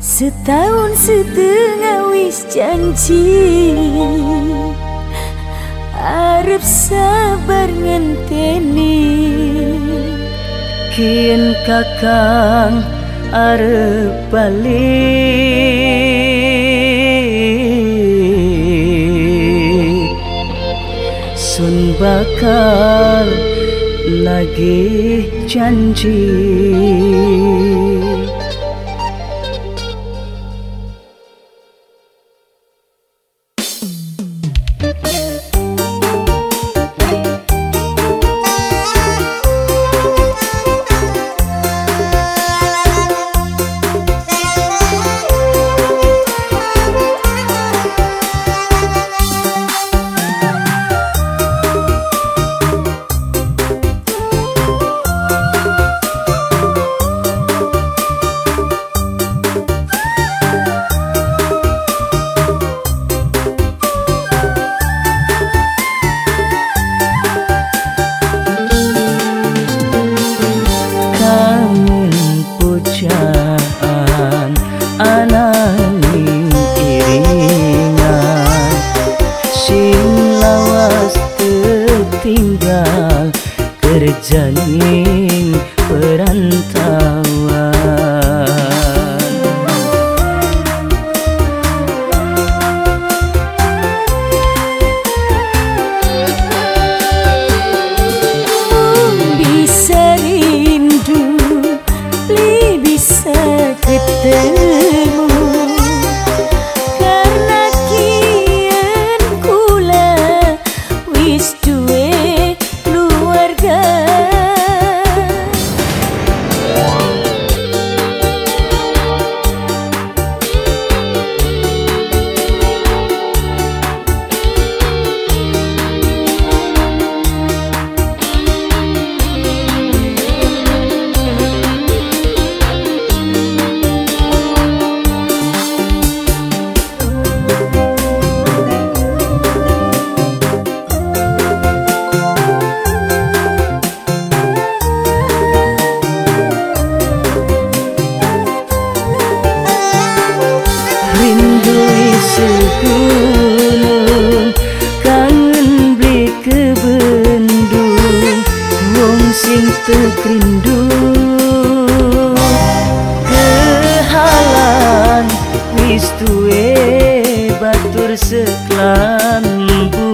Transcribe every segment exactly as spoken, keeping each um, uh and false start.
Setahun setengah wis janji, arep sabar ngenteni. Kian kakang arep balik, sun bakal lagi janji. Ananing iringan sing lawas tertinggal kerjaning perantauan. Bisa rindu, li bisa ketemu, karena kian kula wis duwe keluarga. Rindu segunung, kangen beli kebendung, wong sing tekrindu. Kehalan wis duwe batur seklambu.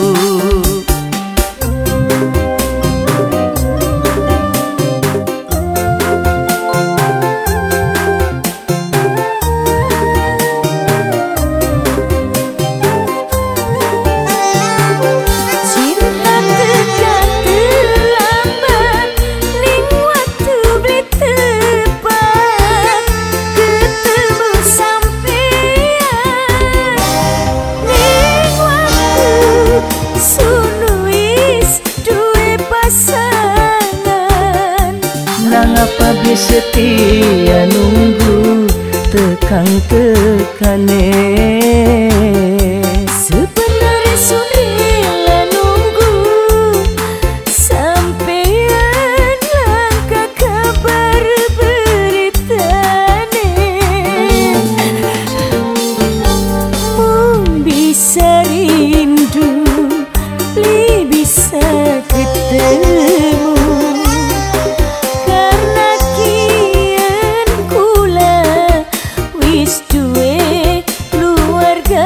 Nang apa bisa setia nunggu tekang tekane. Sebenarnya sudah nunggu sampean langkah kabar beritane. Mung bisa rindu, li bisa ketemu, karena kian kula wis duwe keluarga.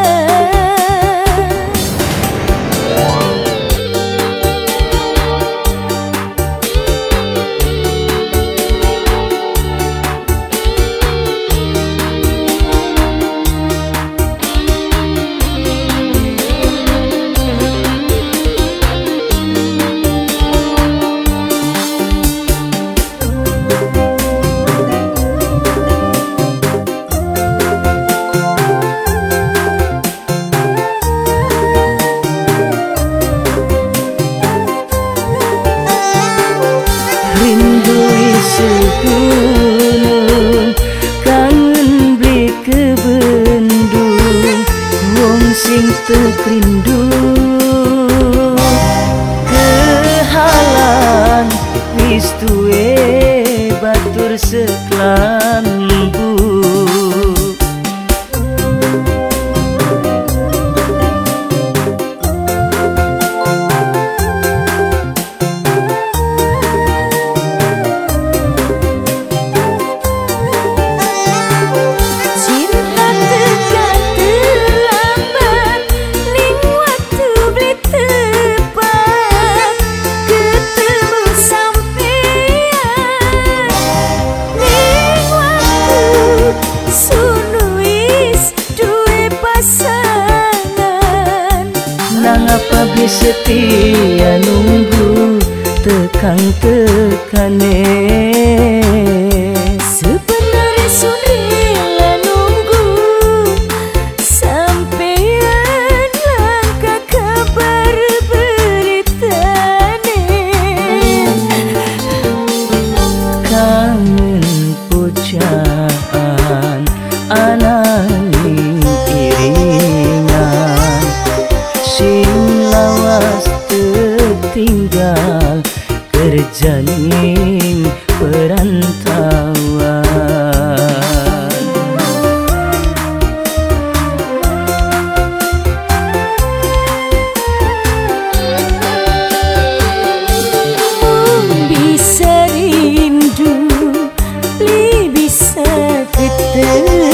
Rindu segunung, kangen beli kebendung, wong sing tekrindu. Kehalan wis duwe batur seklambu. sunuis duwe pasangan. Nang apa bisa setia nunggu tekang-tekane. Sebenarnya sun rela nunggu sampean langkah kabar beritane. Kangen pucaan ananing iringan, sing lawas tertinggal kerjaning perantauan. Bisa rindu, beli bisa ketemu.